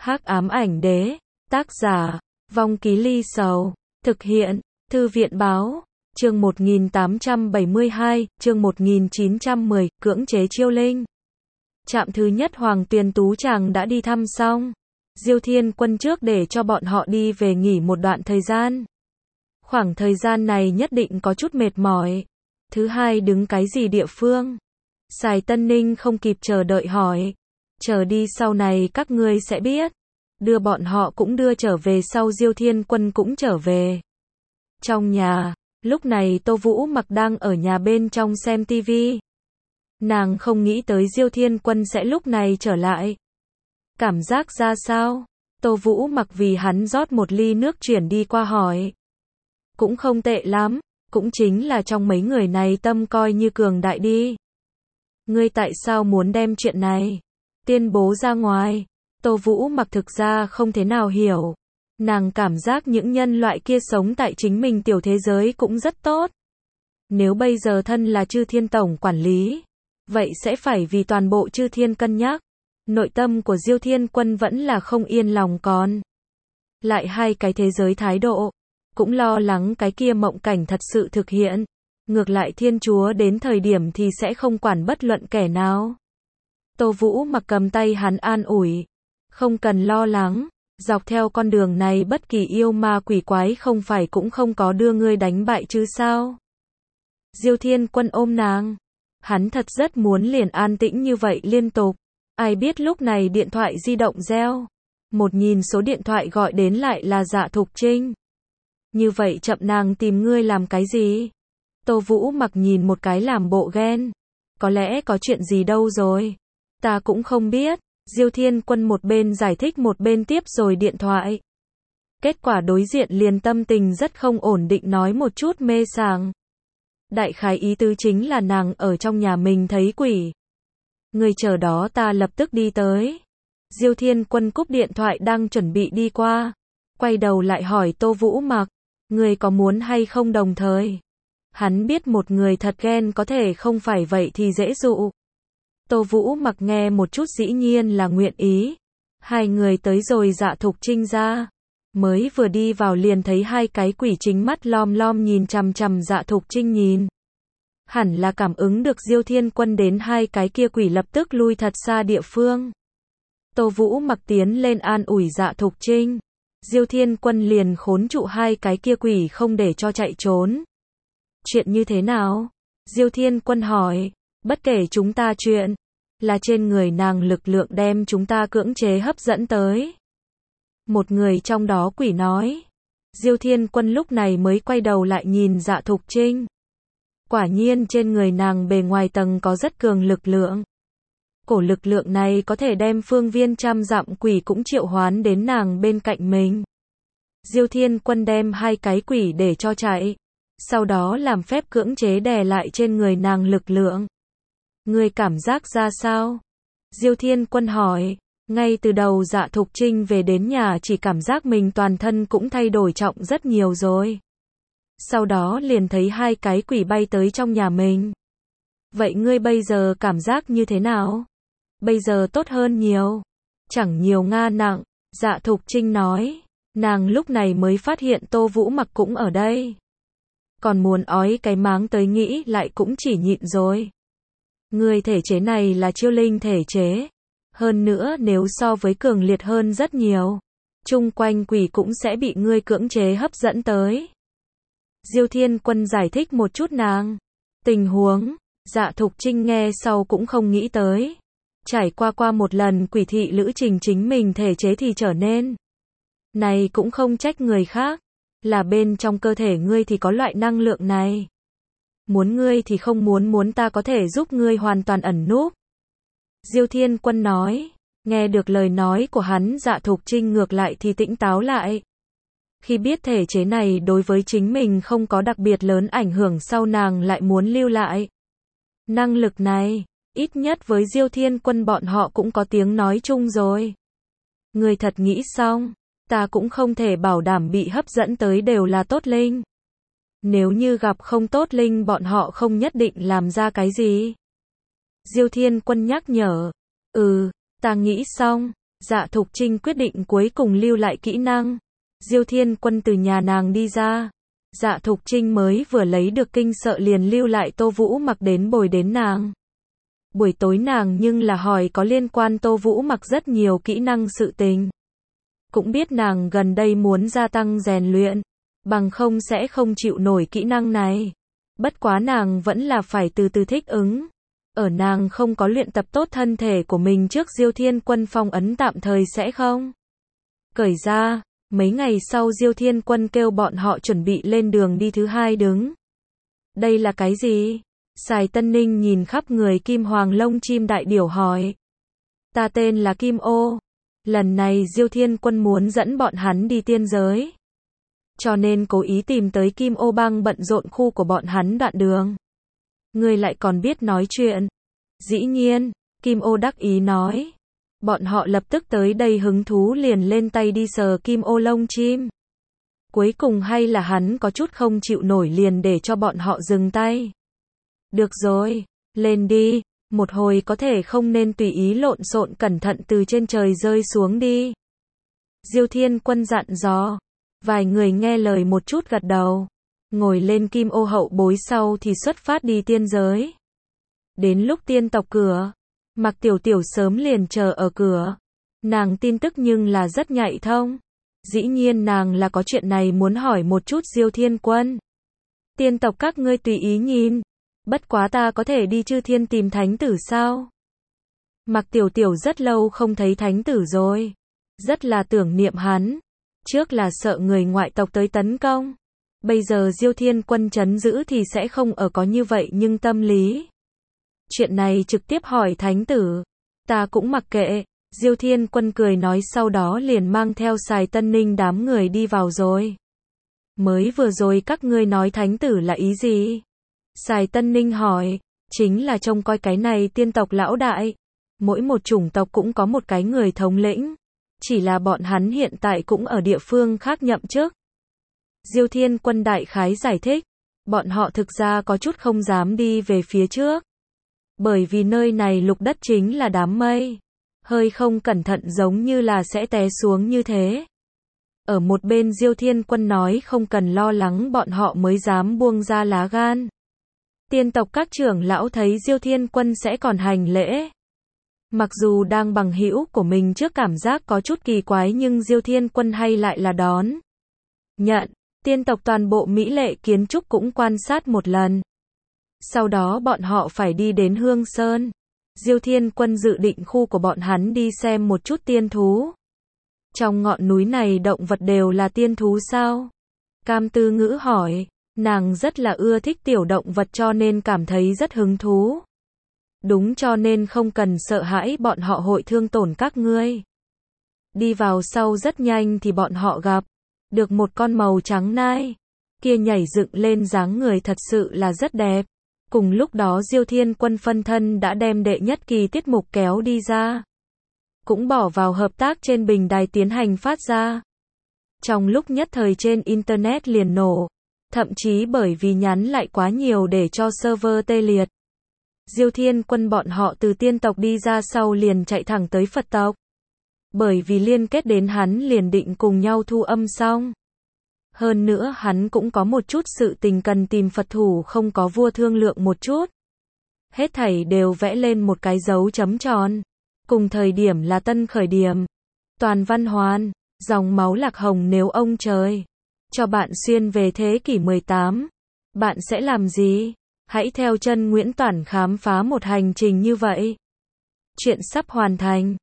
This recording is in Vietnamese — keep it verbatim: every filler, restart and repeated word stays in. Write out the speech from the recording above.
Hắc ám ảnh đế, tác giả, Vong Ký Ly Sầu, thực hiện, Thư viện báo, chương một nghìn tám trăm bảy mươi hai, chương một nghìn chín trăm mười, cưỡng chế chiêu linh. Trạm thứ nhất Hoàng Tuyền Tú Tràng đã đi thăm xong. Diêu Thiên Quân trước để cho bọn họ đi về nghỉ một đoạn thời gian. Khoảng thời gian này nhất định có chút mệt mỏi. Thứ hai đứng cái gì địa phương? Sài Tân Ninh không kịp chờ đợi hỏi. Chờ đi sau này các ngươi sẽ biết. Đưa bọn họ cũng đưa trở về sau Diêu Thiên Quân cũng trở về. Trong nhà, lúc này Tô Vũ Mặc đang ở nhà bên trong xem tivi. Nàng không nghĩ tới Diêu Thiên Quân sẽ lúc này trở lại. Cảm giác ra sao? Tô Vũ Mặc vì hắn rót một ly nước chuyển đi qua hỏi. Cũng không tệ lắm, cũng chính là trong mấy người này tâm coi như cường đại đi. Ngươi tại sao muốn đem chuyện này tuyên bố ra ngoài? Tô Vũ Mặc thực ra không thế nào hiểu. Nàng cảm giác những nhân loại kia sống tại chính mình tiểu thế giới cũng rất tốt. Nếu bây giờ thân là Chư Thiên Tổng quản lý, vậy sẽ phải vì toàn bộ Chư Thiên cân nhắc. Nội tâm của Diêu Thiên Quân vẫn là không yên lòng còn. Lại hai cái thế giới thái độ, cũng lo lắng cái kia mộng cảnh thật sự thực hiện. Ngược lại Thiên Chúa đến thời điểm thì sẽ không quản bất luận kẻ nào. Tô Vũ Mặc cầm tay hắn an ủi. Không cần lo lắng, dọc theo con đường này bất kỳ yêu ma quỷ quái không phải cũng không có đưa ngươi đánh bại chứ sao? Diêu Thiên Quân ôm nàng. Hắn thật rất muốn liền an tĩnh như vậy liên tục. Ai biết lúc này điện thoại di động reo. Một nhìn số điện thoại gọi đến lại là Dạ Thục Trinh. Như vậy chậm nàng tìm ngươi làm cái gì? Tô Vũ Mặc nhìn một cái làm bộ ghen. Có lẽ có chuyện gì đâu rồi. Ta cũng không biết. Diêu Thiên Quân một bên giải thích một bên tiếp rồi điện thoại. Kết quả đối diện liền tâm tình rất không ổn định nói một chút mê sảng. Đại khái ý tứ chính là nàng ở trong nhà mình thấy quỷ. Người chờ đó ta lập tức đi tới. Diêu Thiên Quân cúp điện thoại đang chuẩn bị đi qua. Quay đầu lại hỏi Tô Vũ Mặc. Người có muốn hay không đồng thời? Hắn biết một người thật ghen có thể không phải vậy thì dễ dụ. Tô Vũ Mặc nghe một chút dĩ nhiên là nguyện ý. Hai người tới rồi Dạ Thục Trinh ra. Mới vừa đi vào liền thấy hai cái quỷ chính mắt lom lom nhìn chằm chằm Dạ Thục Trinh nhìn. Hẳn là cảm ứng được Diêu Thiên Quân đến hai cái kia quỷ lập tức lui thật xa địa phương. Tô Vũ Mặc tiến lên an ủi Dạ Thục Trinh. Diêu Thiên Quân liền khốn trụ hai cái kia quỷ không để cho chạy trốn. Chuyện như thế nào? Diêu Thiên Quân hỏi. Bất kể chúng ta chuyện, là trên người nàng lực lượng đem chúng ta cưỡng chế hấp dẫn tới. Một người trong đó quỷ nói. Diêu Thiên Quân lúc này mới quay đầu lại nhìn Dạ Thục Trinh. Quả nhiên trên người nàng bề ngoài tầng có rất cường lực lượng. Cổ lực lượng này có thể đem phương viên trăm dặm quỷ cũng triệu hoán đến nàng bên cạnh mình. Diêu Thiên Quân đem hai cái quỷ để cho chạy. Sau đó làm phép cưỡng chế đè lại trên người nàng lực lượng. Ngươi cảm giác ra sao? Diêu Thiên Quân hỏi. Ngay từ đầu Dạ Thục Trinh về đến nhà chỉ cảm giác mình toàn thân cũng thay đổi trọng rất nhiều rồi. Sau đó liền thấy hai cái quỷ bay tới trong nhà mình. Vậy ngươi bây giờ cảm giác như thế nào? Bây giờ tốt hơn nhiều. Chẳng nhiều nga nặng. Dạ Thục Trinh nói. Nàng lúc này mới phát hiện Tô Vũ Mặc cũng ở đây. Còn muốn ói cái máng tới nghĩ lại cũng chỉ nhịn rồi. Người thể chế này là chiêu linh thể chế. Hơn nữa nếu so với cường liệt hơn rất nhiều. Chung quanh quỷ cũng sẽ bị ngươi cưỡng chế hấp dẫn tới. Diêu Thiên Quân giải thích một chút nàng. Tình huống, Dạ Thục Trinh nghe sau cũng không nghĩ tới. Trải qua qua một lần quỷ thị lữ trình chính mình thể chế thì trở nên. Này cũng không trách người khác. Là bên trong cơ thể ngươi thì có loại năng lượng này. Muốn ngươi thì không muốn muốn ta có thể giúp ngươi hoàn toàn ẩn núp. Diêu Thiên Quân nói. Nghe được lời nói của hắn Dạ Thục Trinh ngược lại thì tĩnh táo lại. Khi biết thể chế này đối với chính mình không có đặc biệt lớn ảnh hưởng sau nàng lại muốn lưu lại. Năng lực này, ít nhất với Diêu Thiên Quân bọn họ cũng có tiếng nói chung rồi. Người thật nghĩ xong, ta cũng không thể bảo đảm bị hấp dẫn tới đều là tốt linh. Nếu như gặp không tốt linh bọn họ không nhất định làm ra cái gì. Diêu Thiên Quân nhắc nhở. Ừ, ta nghĩ xong. Dạ Thục Trinh quyết định cuối cùng lưu lại kỹ năng. Diêu Thiên Quân từ nhà nàng đi ra. Dạ Thục Trinh mới vừa lấy được kinh sợ liền lưu lại Tô Vũ Mặc đến bồi đến nàng. Buổi tối nàng nhưng là hỏi có liên quan Tô Vũ Mặc rất nhiều kỹ năng sự tình. Cũng biết nàng gần đây muốn gia tăng rèn luyện, bằng không sẽ không chịu nổi kỹ năng này. Bất quá nàng vẫn là phải từ từ thích ứng. Ở nàng không có luyện tập tốt thân thể của mình trước Diêu Thiên Quân phong ấn tạm thời sẽ không cởi ra. Mấy ngày sau Diêu Thiên Quân kêu bọn họ chuẩn bị lên đường đi thứ hai đứng. Đây là cái gì? Sài Tân Ninh nhìn khắp người kim hoàng lông chim đại điểu hỏi. Ta tên là Kim Ô. Lần này Diêu Thiên Quân muốn dẫn bọn hắn đi tiên giới. Cho nên cố ý tìm tới Kim Ô bang bận rộn khu của bọn hắn đoạn đường. Ngươi lại còn biết nói chuyện. Dĩ nhiên, Kim Ô đắc ý nói. Bọn họ lập tức tới đây hứng thú liền lên tay đi sờ Kim Ô lông chim. Cuối cùng hay là hắn có chút không chịu nổi liền để cho bọn họ dừng tay. Được rồi, lên đi, một hồi có thể không nên tùy ý lộn xộn cẩn thận từ trên trời rơi xuống đi. Diêu Thiên Quân dặn dò. Vài người nghe lời một chút gật đầu. Ngồi lên Kim Ô hậu bối sau thì xuất phát đi tiên giới. Đến lúc tiên tộc cửa, Mạc Tiểu Tiểu sớm liền chờ ở cửa. Nàng tin tức nhưng là rất nhạy thông. Dĩ nhiên nàng là có chuyện này muốn hỏi một chút Diêu Thiên Quân. Tiên tộc các ngươi tùy ý nhìn. Bất quá ta có thể đi Chư Thiên tìm thánh tử sao? Mạc Tiểu Tiểu rất lâu không thấy thánh tử rồi. Rất là tưởng niệm hắn. Trước là sợ người ngoại tộc tới tấn công. Bây giờ Diêu Thiên Quân trấn giữ thì sẽ không ở có như vậy nhưng tâm lý. Chuyện này trực tiếp hỏi thánh tử. Ta cũng mặc kệ. Diêu Thiên Quân cười nói sau đó liền mang theo Sài Tân Ninh đám người đi vào rồi. Mới vừa rồi các ngươi nói thánh tử là ý gì? Sài Tân Ninh hỏi. Chính là trông coi cái này tiên tộc lão đại. Mỗi một chủng tộc cũng có một cái người thống lĩnh. Chỉ là bọn hắn hiện tại cũng ở địa phương khác nhậm chức. Diêu Thiên Quân đại khái giải thích. Bọn họ thực ra có chút không dám đi về phía trước. Bởi vì nơi này lục đất chính là đám mây. Hơi không cẩn thận giống như là sẽ té xuống như thế. Ở một bên Diêu Thiên Quân nói không cần lo lắng bọn họ mới dám buông ra lá gan. Tiên tộc các trưởng lão thấy Diêu Thiên Quân sẽ còn hành lễ. Mặc dù đang bằng hữu của mình trước cảm giác có chút kỳ quái nhưng Diêu Thiên Quân hay lại là đón nhận. Tiên tộc toàn bộ mỹ lệ kiến trúc cũng quan sát một lần. Sau đó bọn họ phải đi đến Hương Sơn. Diêu Thiên Quân dự định khu của bọn hắn đi xem một chút tiên thú. Trong ngọn núi này động vật đều là tiên thú sao? Cam Tư Ngữ hỏi. Nàng rất là ưa thích tiểu động vật cho nên cảm thấy rất hứng thú. Đúng cho nên không cần sợ hãi bọn họ hội thương tổn các ngươi. Đi vào sau rất nhanh thì bọn họ gặp được một con màu trắng nai. Kia nhảy dựng lên dáng người thật sự là rất đẹp. Cùng lúc đó Diêu Thiên Quân phân thân đã đem đệ nhất kỳ tiết mục kéo đi ra. Cũng bỏ vào hợp tác trên bình đài tiến hành phát ra. Trong lúc nhất thời trên Internet liền nổ. Thậm chí bởi vì nhắn lại quá nhiều để cho server tê liệt. Diêu Thiên Quân bọn họ từ tiên tộc đi ra sau liền chạy thẳng tới Phật tộc. Bởi vì liên kết đến hắn liền định cùng nhau thu âm xong. Hơn nữa hắn cũng có một chút sự tình cần tìm Phật thủ không có vua thương lượng một chút. Hết thảy đều vẽ lên một cái dấu chấm tròn. Cùng thời điểm là tân khởi điểm. Toàn văn hoàn, dòng máu lạc hồng nếu ông trời cho bạn xuyên về thế kỷ mười tám. Bạn sẽ làm gì? Hãy theo chân Nguyễn Toản khám phá một hành trình như vậy. Chuyện sắp hoàn thành.